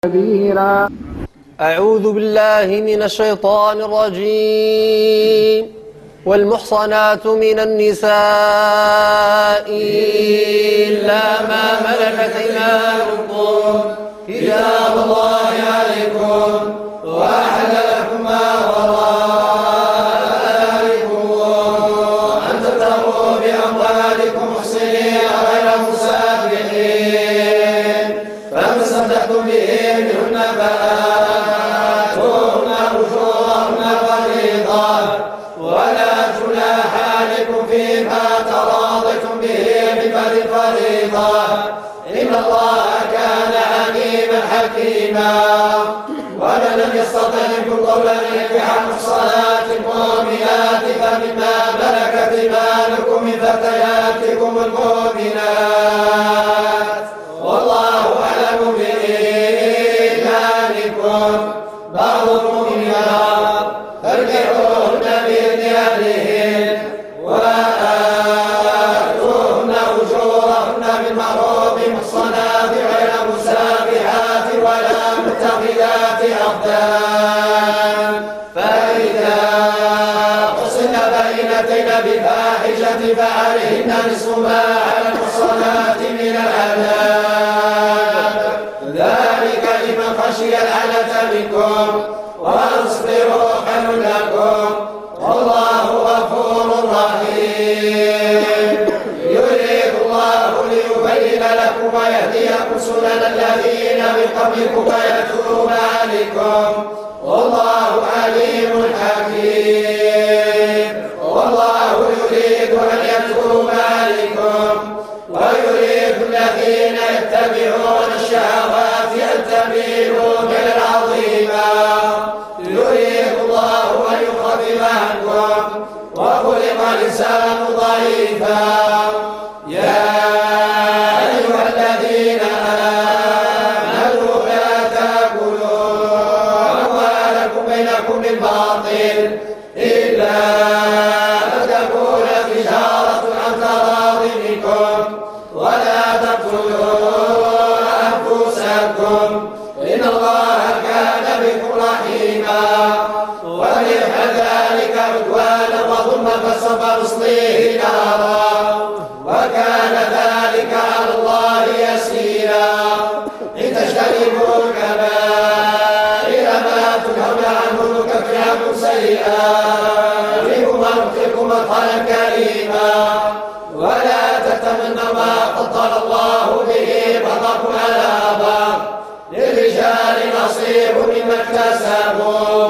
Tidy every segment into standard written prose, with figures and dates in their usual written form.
كبيرا. أعوذ بالله من الشيطان الرجيم. والمحصنات من النساء إلا ما ملكت أيمانكم كتاب الله عليكم وأحل لكم ما وراء ذلكم أن تبتغوا بأموالكم محصنين غير مسافحين فما استمتعتم به منهن فآتوهن أجورهن فريضة ولا جناح عليكم فيما تراضيتم به من بعد الفريضة إن الله كان عليما حكيما. ومن لم يستطع منكم قولا أن ينكح المحصنات المؤمنات فمما ملكت أيمانكم من فتياتكم المؤمنات والله أعلم بإيمانكم بعضكم من بعض فارجعوهن بإذن أهلهن وآتوهن أجورهن بالمعروف محصنات غير مسافحات ولا متخذات أخدان فإذا أحصن بينتين بفاحشة فعليهن نصف ما على المحصنات من العذاب ذلك لمن خشي العنة منكم وأن تصبروا خير لكم والله غفور رحيم. يريد الله ليبين لكم ويهديكم سنن الذين من قبلكم ويتوب عليكم والله عليم حكيم. والله يريد أن يتوب عليكم ويريد الذين يتبعون الشهوات أن تميلوا ميلا عظيما. يريد الله أن يخفف عنكم وخلق الإنسان ضعيفا. يا أيها الذين آمنوا لا تأكلوا أموالكم بينكم بالباطل إلا أن تكون تجارة عن تراض منكم ولا تقتلوا أنفسكم إن الله كان بكم رحيما. ومن يفعل ذلك عدوانا وظلما فسوف نصليه نارا وكان ذلك على الله يسيرا. إن تجتنبوا كبائر ما تنهون عنه نكفر عنكم سيئاتكم وندخلكم مدخلا كريما. ولا تتمنوا ما فضل الله به بعضكم على بعض للرجال نصيب مما اكتسبوا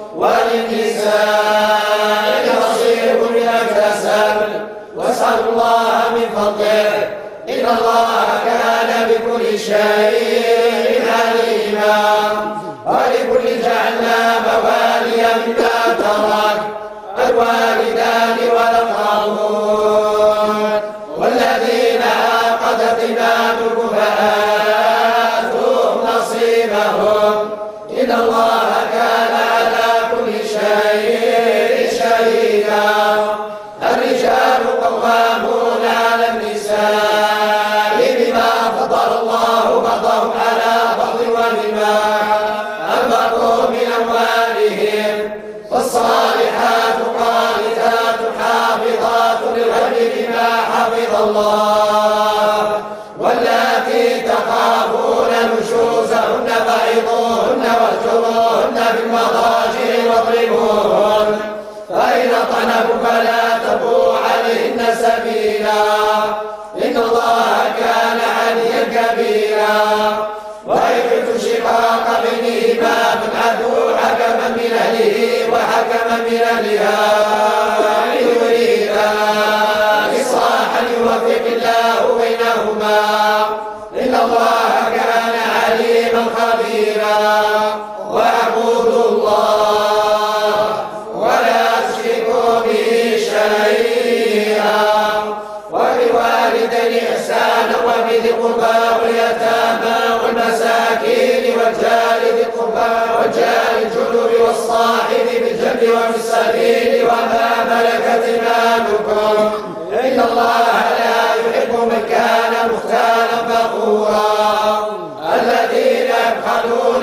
وللنساء نصيب مما اكتسبن واسألوا الله من فضله إن الله كان بكل شيء عليما. ولكل جعلنا موالي مما ترك الوالدان والأقربون والذين عقدت أيمانكم فآتوهم نصيبهم إن الله كان على كل شيء شهيدا. الرجال قوامون على النساء بما فضل الله بعضهم على بعض وبما أنفقوا من أموالهم فالصالحات قانتات حافظات للغيب بما حفظ الله واللاتي تخافون نشوزهن فعظوهن واهجروهن بالمضاجع واضربوهن فإن أطعنكم فلا تبغوا عليهن سبيلا إن الله كان عليا كبيرا. وإن خفتم شقاق بينهما فابعثوا حكما من أهله وحكما من أهلها إن يريدا إصلاحا يوفق الله بينهما إن الله كان عليما خبيرا. واعبدوا الله ولا تشركوا به شيئا وبالوالدين إحسانا وبذي القربى واليتامى والمساكين والجار ذي القربى والجار الجنوب والصاحب بالجنب وفي السبيل وما ملكت أيمانكم إن الله لا يحب من كان مختالا فخورا. الذين يبخلون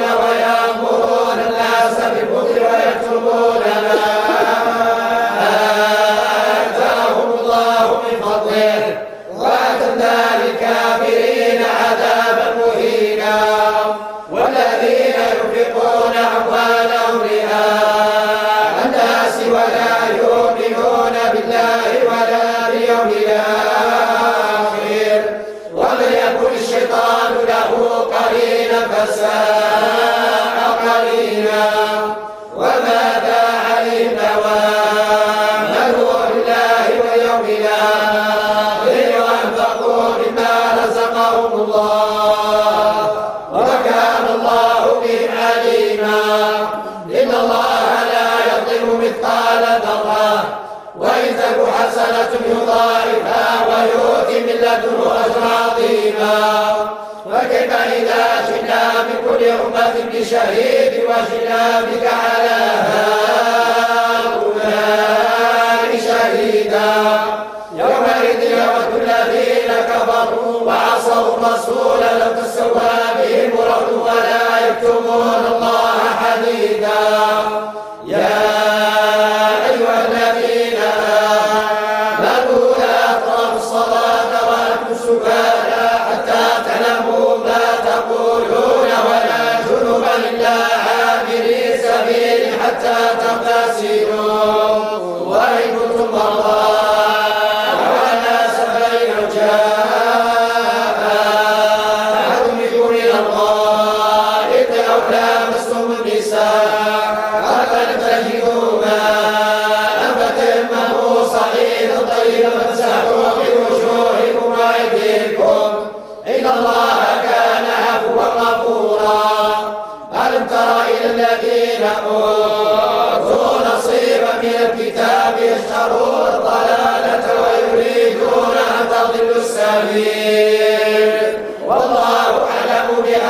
ينفقون أموالهم رئاء الناس ولا يؤمنون بالله ولا باليوم الآخر ومن يكن الشيطان له قرينا فساء قرينا وماذا عليهم لو آمنوا بالله واليوم الآخر وأنفقوا مما رزقهم الله وكان الله بهم عليما إن الله لا يظلم مثقال ذرة وإن تك حسنة يضاعفها ويؤتي من لدنه أجرا عظيما فكيف إذا جئنا من كل أمة بشهيد وجئنا بك على هؤلاء شهيدا يومئذ يود الذين كفروا وعصوا الرسول لو تسوى بهم الأرض ولا يكتمون الله حديدا يا أيها الذين آمنوا لا تقربوا الصلاة وأنتم سكارى حتى تعلموا ما تقولون ولا جنبا إلا عابري سبيل حتى تغتسلوا وإن كنتم مرضى أو على سفر أو جاء أحد منكم من الغائط أو لامستم النساء فلم تجدوا ماء فتيمموا صعيدا طيبا فامسحوا بوجوهكم وأيديكم إن الله كان عفوا غفورا ألم تر إلى الذين أوتوا نصيبا من الكتاب يشترون الضلالة ويريدون أن تضلوا السبيل والله أعلم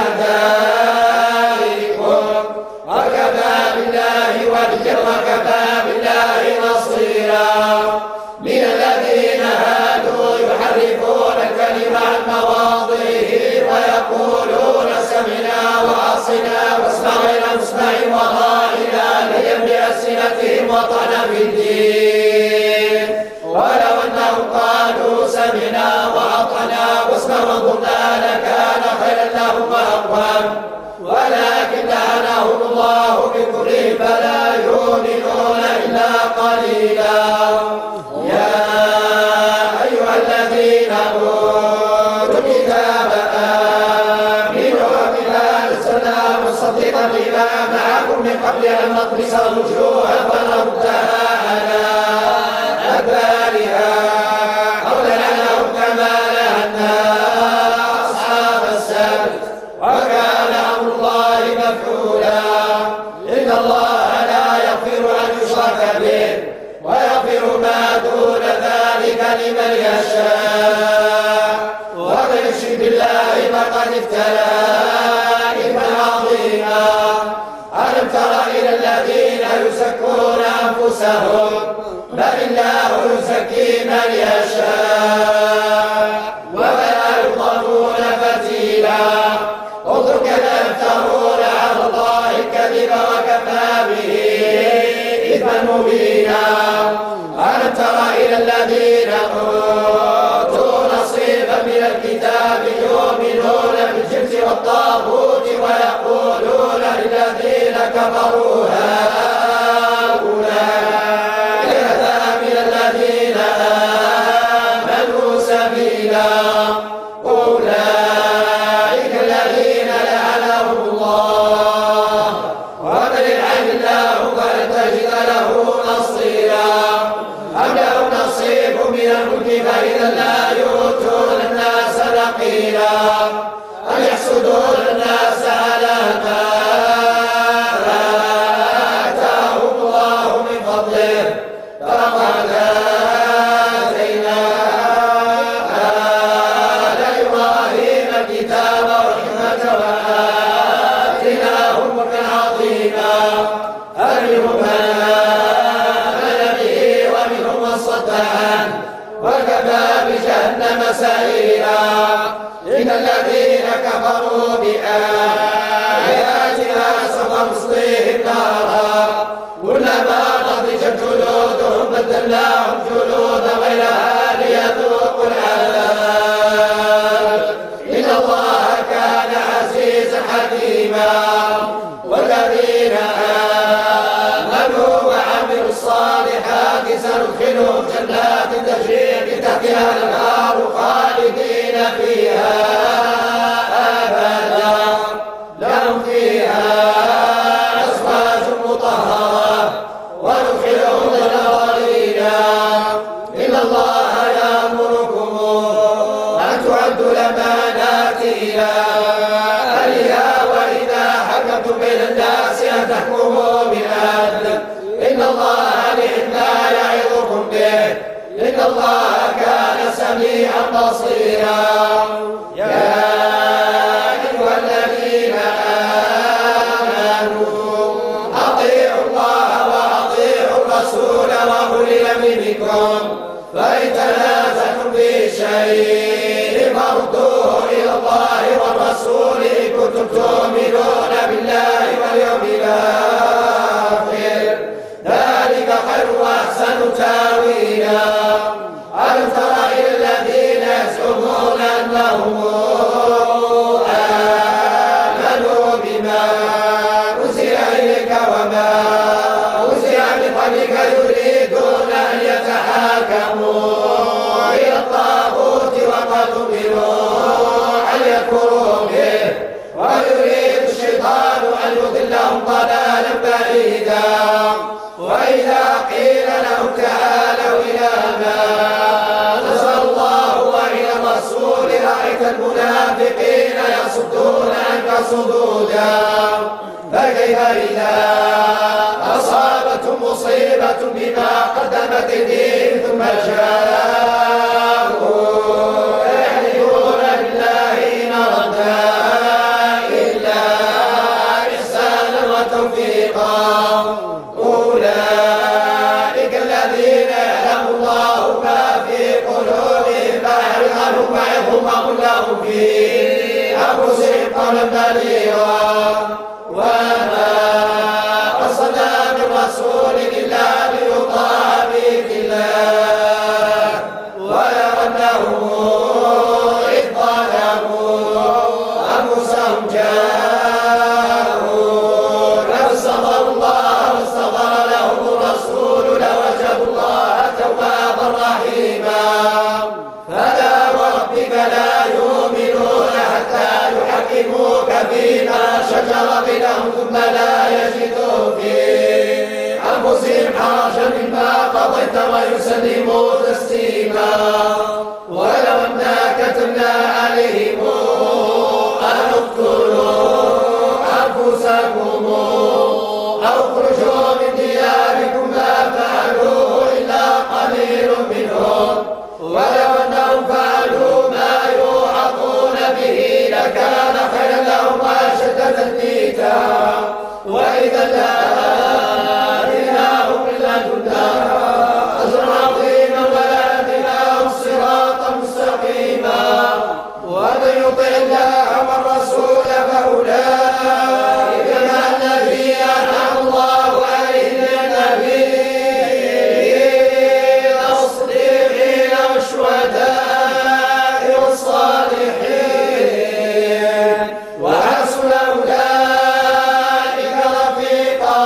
بأعدائكم وكفى بالله وليا وكفى بالله نصيرا من الذين هادوا يحرفون الكلم عن مواضعه ويقولون سمعنا وعصينا واسمع غير مسمع وراعنا ليا بألسنتهم وطعنا في الدين ولو أنهم قالوا سمعنا وأطعنا واسمع وانظرنا لكان خيرا لهم وأقوم ولكن لعنهم الله بكفرهم فلا يؤمنون إلا قليلا يا أيها الذين أوتوا الكتاب آمنوا بما أنزلنا مصدقا لما معكم من قبل أن نطمس وجوها فنردها على أدبارها أو نلعنهم كما لعنا أصحاب السبت وكان أمر الله مفعولا إن الله لا يغفر أن يشرك به ويغفر ما دون ذلك لمن يشاء ومن يشرك بالله فقد افترى إثما عظيما ألم تر إلى الذين يزكون أنفسهم بل الله يزكي من يشاء ولا يظلمون فتيلا انظر كيف يفترون على الله الكذب وكفى به إثما مبينا ألم تر إلى الذين أوتوا نصيبا من الكتاب يؤمنون بالجبت والطاغوت ويقولون للذين كفروا هؤلاء أهدى من الذين آمنوا سبيلا أولئك الذين لعنهم الله ومن يلعن الله فلن تجد له نصيرا أم لهم نصيب من الملك فإذا لا يؤتون الناس نقيرا أم يحسدون الناس على ما رحيما. والذين آمنوا وعملوا الصالحات سندخلهم جنات تجري من تحتها الأنهار خالدين فيها أبدا لهم فيها أزواج مطهرة وندخلهم ظلا ظليلا. إن الله يأمركم أن تعدوا الأمانات إلى أهلها وإذا حكمتم بين الناس أن تحكموا بالعدل إن الله نعم ما يعظكم به إن الله كان سميعا بصيرا. يا أيها الذين آمنوا أطيعوا الله وأطيعوا الرسول وأولي الأمر منكم فإن تنازعتم في شيء فردوه إلى الله والرسول إن كنتم تؤمنون بالله واليوم الآخر ذلك خير وأحسن تأويلا. ألم تر إلى الذين يزعمون أنهم آمنوا بما أنزل إليك وما أنزل من قبلك يريدون أن يتحاكموا إلى الطاغوت وقد أمروا أن يكفروا به ويريد الشيطان أن يضلهم ضلالا بعيدا. وإذا قيل لهم تعالوا إلى ما أنزل الله وإلى الرسول رأيت المنافقين يصدون عنك صدودا. فكيف إذا أصابتهم مصيبة بما قدمت أيديهم ثم جاءوا يحلفون بالله إن أردنا إلا إحسانا وتوفيقا أولئك الذين يعلم الله ما في قلوبهم فأعرض عنهم وعظهم وقل لهم في أنفسهم قولا بليغا. وما أرسلنا من رسول إلا ليطاع بإذن الله ولو أنهم إذ ظلموا أنفسهم جاءونا فاستغفروا الله واستغفر لهم الرسول لوجدوا الله توابا رحيما. فلا وربك لا يؤمنون حتى يحكموك فيما شجر بينهم ثم لا يجدوا في أنفسهم حرجا مما قضيت ويسلموا تسليما. ولو أنا كتبنا عليهم أن اقتلوا أنفسكم أو اخرجوا من دياركم ما فعلوه إلا قليل منهم ولو أنهم فعلوا ما يوعظون به لكان خيرا لهم وأشد تثبيتا. وإذا لآتيناهم من لدنا أجرا عظيما ولهديناهم صراطا مستقيما. ومن يطع الله والرسول فأولئك مع الذين أنعم الله عليهم من النبيين والصديقين والشهداء والصالحين وحسن أولئك رفيقا.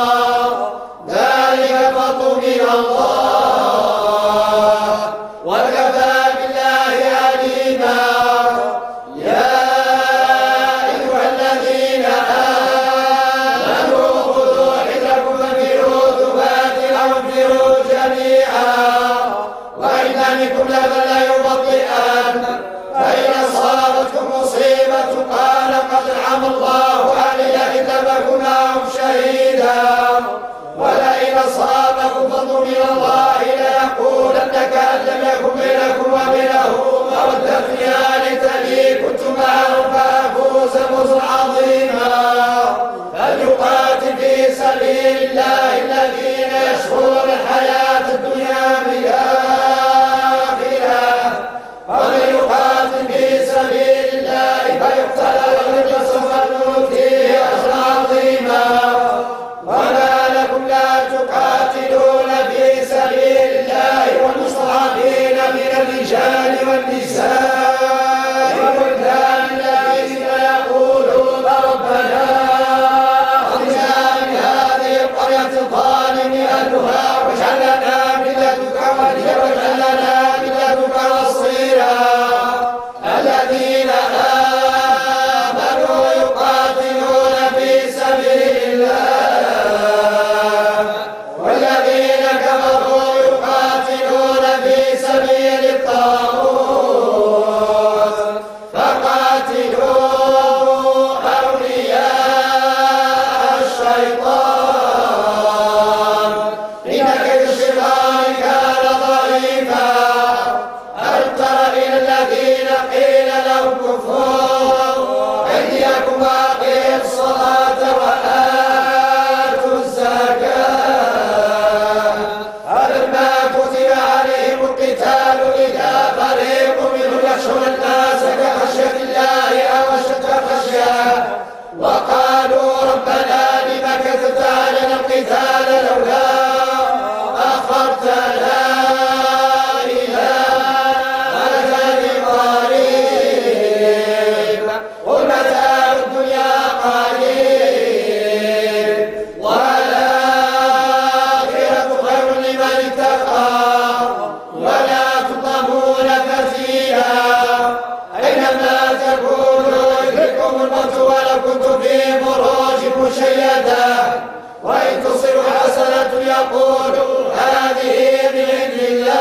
القتال لولا أخرتنا إلى أجل قريب. قل متاع الدنيا قليل والآخرة خير لمن اتقى ولا تظلمون فتيلا. أينما تكونوا يدرككم الموت ولو كنتم في بروج مشيدة. وإن تصبوا حسنة يقولوا هذه من عند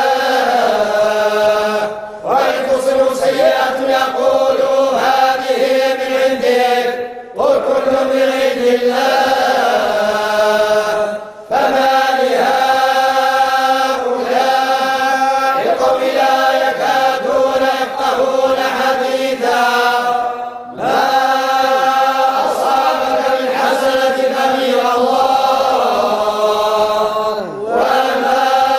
الله وإن تصبوا سيئة يقولوا هذه من عندك قل كل من عند الله. فما لهؤلاء القوم لا يكادون يفقهون حديثا. ما أصابك من حسنة فمن الله وما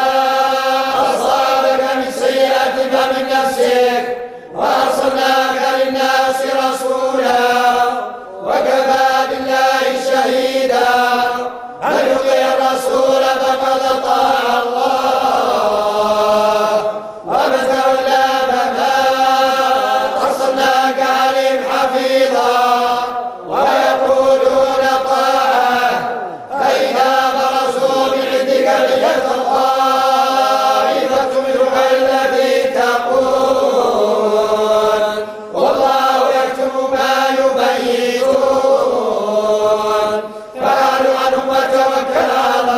أصابك من سيئة فمن نفسك وأرسلناك للناس رسولا وكفى بالله شهيدا. من يطع الرسول فقد أطاع الله ومن تولى فما أرسلناك عليهم حفيظا. ويقولون طاعة فإذا برزوا من عندك بيت طائفة منهم الذي تقول والله يكتب ما يبيتون. فاعرض عنهم وتوكل على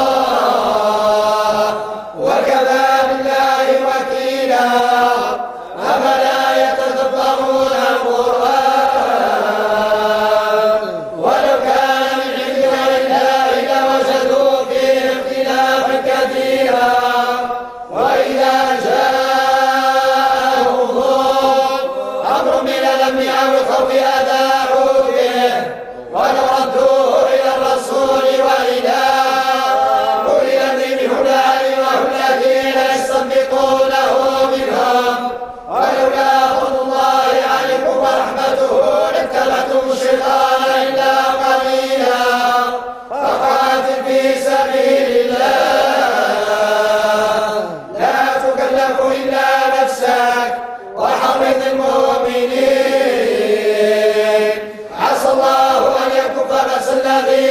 الله وكفى بالله وكيلا. أفلا يتدبرون القرآن ولو كان من عند غير الله لوجدوا فيه اختلافا كثيرا. وإذا جاءهم أمر من الأمن أو الخوف أذاعوا به ولو ردوه إلى الرسول وإلى أولي الأمر منهم لعلمه الذين يستنبطونه منهم. ولولا فضل الله عليكم ورحمته لاتبعتم الشيطان إلا قليلا. فقاتل في سبيل الله لا تكلف إلا نفسك وحرض المؤمنين. عسى الله أن يكف بأس الذين